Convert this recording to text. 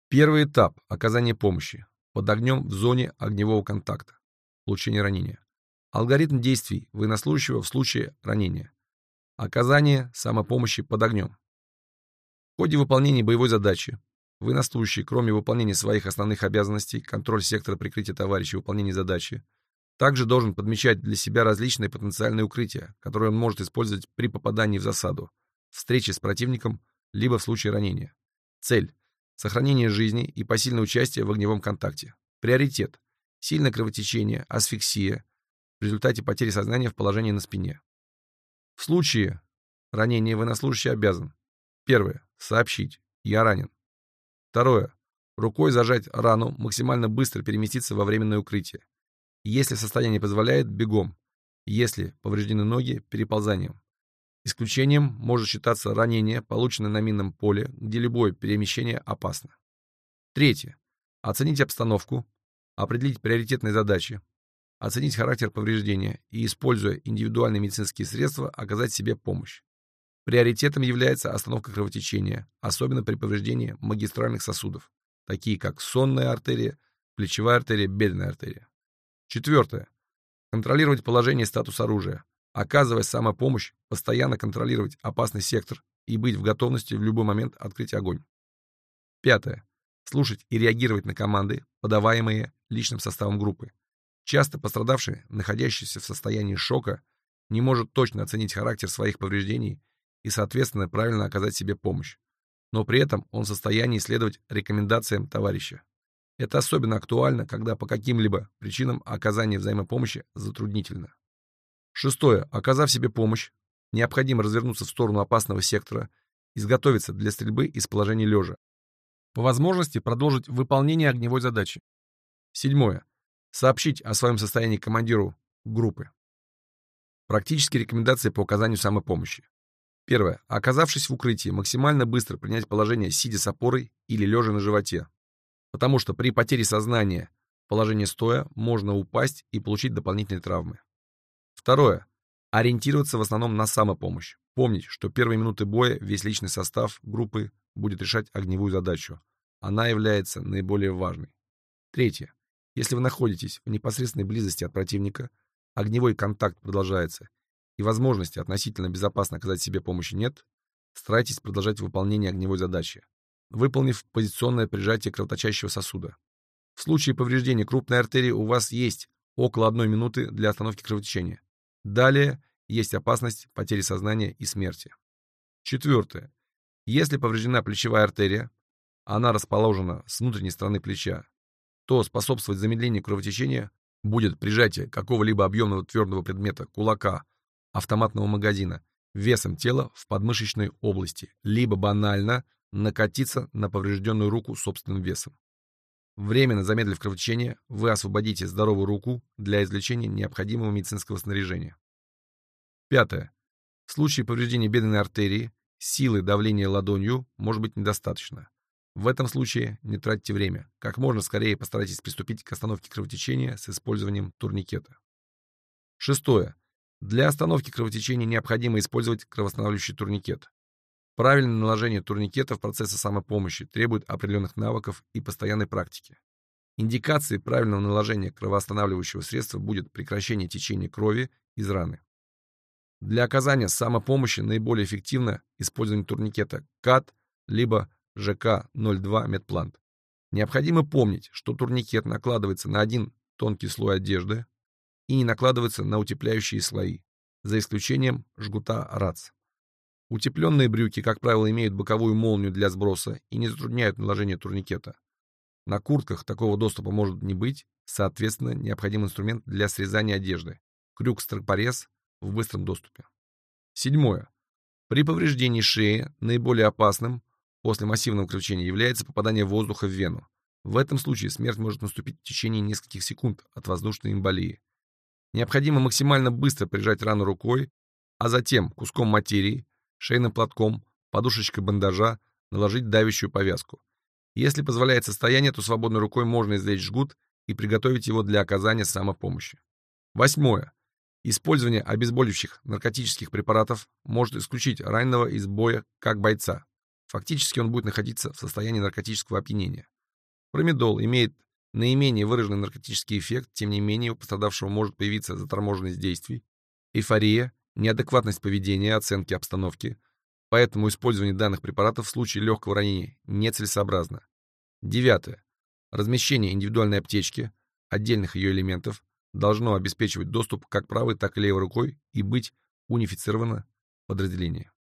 Первый этап – оказание помощи. Под огнем в зоне огневого контакта. Получение ранения. Алгоритм действий военнослужащего в случае ранения. Оказание самопомощи под огнем. В ходе выполнения боевой задачи военнослужащий, кроме выполнения своих основных обязанностей, контроль сектора прикрытия товарища и выполнения задачи, также должен подмечать для себя различные потенциальные укрытия, которые он может использовать при попадании в засаду, встрече с противником, либо в случае ранения. Цель – сохранение жизни и посильное участие в огневом контакте. Приоритет – сильное кровотечение, асфиксия в результате потери сознания в положении на спине. В случае ранения военнослужащий обязан: первое – сообщить «я ранен». Второе – рукой зажать рану, максимально быстро переместиться во временное укрытие. Если состояние позволяет, бегом. Если повреждены ноги, переползанием. Исключением может считаться ранение, полученное на минном поле, где любое перемещение опасно. Третье. Оценить обстановку, определить приоритетные задачи, оценить характер повреждения и, используя индивидуальные медицинские средства, оказать себе помощь. Приоритетом является остановка кровотечения, особенно при повреждении магистральных сосудов, такие как сонная артерия, плечевая артерия, бедренная артерия. Четвертое. Контролировать положение и статус оружия. Оказывая самопомощь, постоянно контролировать опасный сектор и быть в готовности в любой момент открыть огонь. Пятое. Слушать и реагировать на команды, подаваемые личным составом группы. Часто пострадавший, находящийся в состоянии шока, не может точно оценить характер своих повреждений и, соответственно, правильно оказать себе помощь. Но при этом он в состоянии следовать рекомендациям товарища. Это особенно актуально, когда по каким-либо причинам оказание взаимопомощи затруднительно. Шестое. Оказав себе помощь, необходимо развернуться в сторону опасного сектора, изготовиться для стрельбы из положения лежа. По возможности продолжить выполнение огневой задачи. Седьмое. Сообщить о своем состоянии командиру группы. Практические рекомендации по оказанию самопомощи. Первое. Оказавшись в укрытии, максимально быстро принять положение, сидя с опорой или лежа на животе. Потому что при потере сознания в положении стоя можно упасть и получить дополнительные травмы. Второе. Ориентироваться в основном на самопомощь. Помнить, что первые минуты боя весь личный состав группы будет решать огневую задачу. Она является наиболее важной. Третье. Если вы находитесь в непосредственной близости от противника, огневой контакт продолжается, и возможности относительно безопасно оказать себе помощи нет, старайтесь продолжать выполнение огневой задачи, выполнив позиционное прижатие кровоточащего сосуда. В случае повреждения крупной артерии у вас есть около 1 минуты для остановки кровотечения. Далее есть опасность потери сознания и смерти. Четвертое. Если повреждена плечевая артерия, она расположена с внутренней стороны плеча, то способствовать замедлению кровотечения будет прижатие какого-либо объемного твердого предмета, кулака, автоматного магазина, весом тела в подмышечной области, либо банально накатиться на поврежденную руку собственным весом. Временно замедлив кровотечение, вы освободите здоровую руку для извлечения необходимого медицинского снаряжения. Пятое. В случае повреждения бедренной артерии силы давления ладонью может быть недостаточно. В этом случае не тратьте время. Как можно скорее постарайтесь приступить к остановке кровотечения с использованием турникета. Шестое. Для остановки кровотечения необходимо использовать кровоостанавливающий турникет. Правильное наложение турникета в процессе самопомощи требует определенных навыков и постоянной практики. Индикацией правильного наложения кровоостанавливающего средства будет прекращение течения крови из раны. Для оказания самопомощи наиболее эффективно использование турникета КАТ либо ЖК-02 Медплант. Необходимо помнить, что турникет накладывается на один тонкий слой одежды и не накладывается на утепляющие слои, за исключением жгута РАЦ. Утепленные брюки, как правило, имеют боковую молнию для сброса и не затрудняют наложение турникета. На куртках такого доступа может не быть, соответственно, необходим инструмент для срезания одежды – крюк-стропорез в быстром доступе. Седьмое. При повреждении шеи наиболее опасным после массивного кровотечения является попадание воздуха в вену. В этом случае смерть может наступить в течение нескольких секунд от воздушной эмболии. Необходимо максимально быстро прижать рану рукой, а затем куском материи, шейным платком, подушечкой бандажа наложить давящую повязку. Если позволяет состояние, то свободной рукой можно извлечь жгут и приготовить его для оказания самопомощи. Восьмое. Использование обезболивающих наркотических препаратов может исключить раненого из боя как бойца. Фактически он будет находиться в состоянии наркотического опьянения. Промедол имеет наименее выраженный наркотический эффект, тем не менее у пострадавшего может появиться заторможенность действий, эйфория, неадекватность поведения, оценки обстановки, поэтому использование данных препаратов в случае легкого ранения нецелесообразно. 9. Размещение индивидуальной аптечки, отдельных ее элементов, должно обеспечивать доступ как правой, так и левой рукой и быть унифицировано подразделение.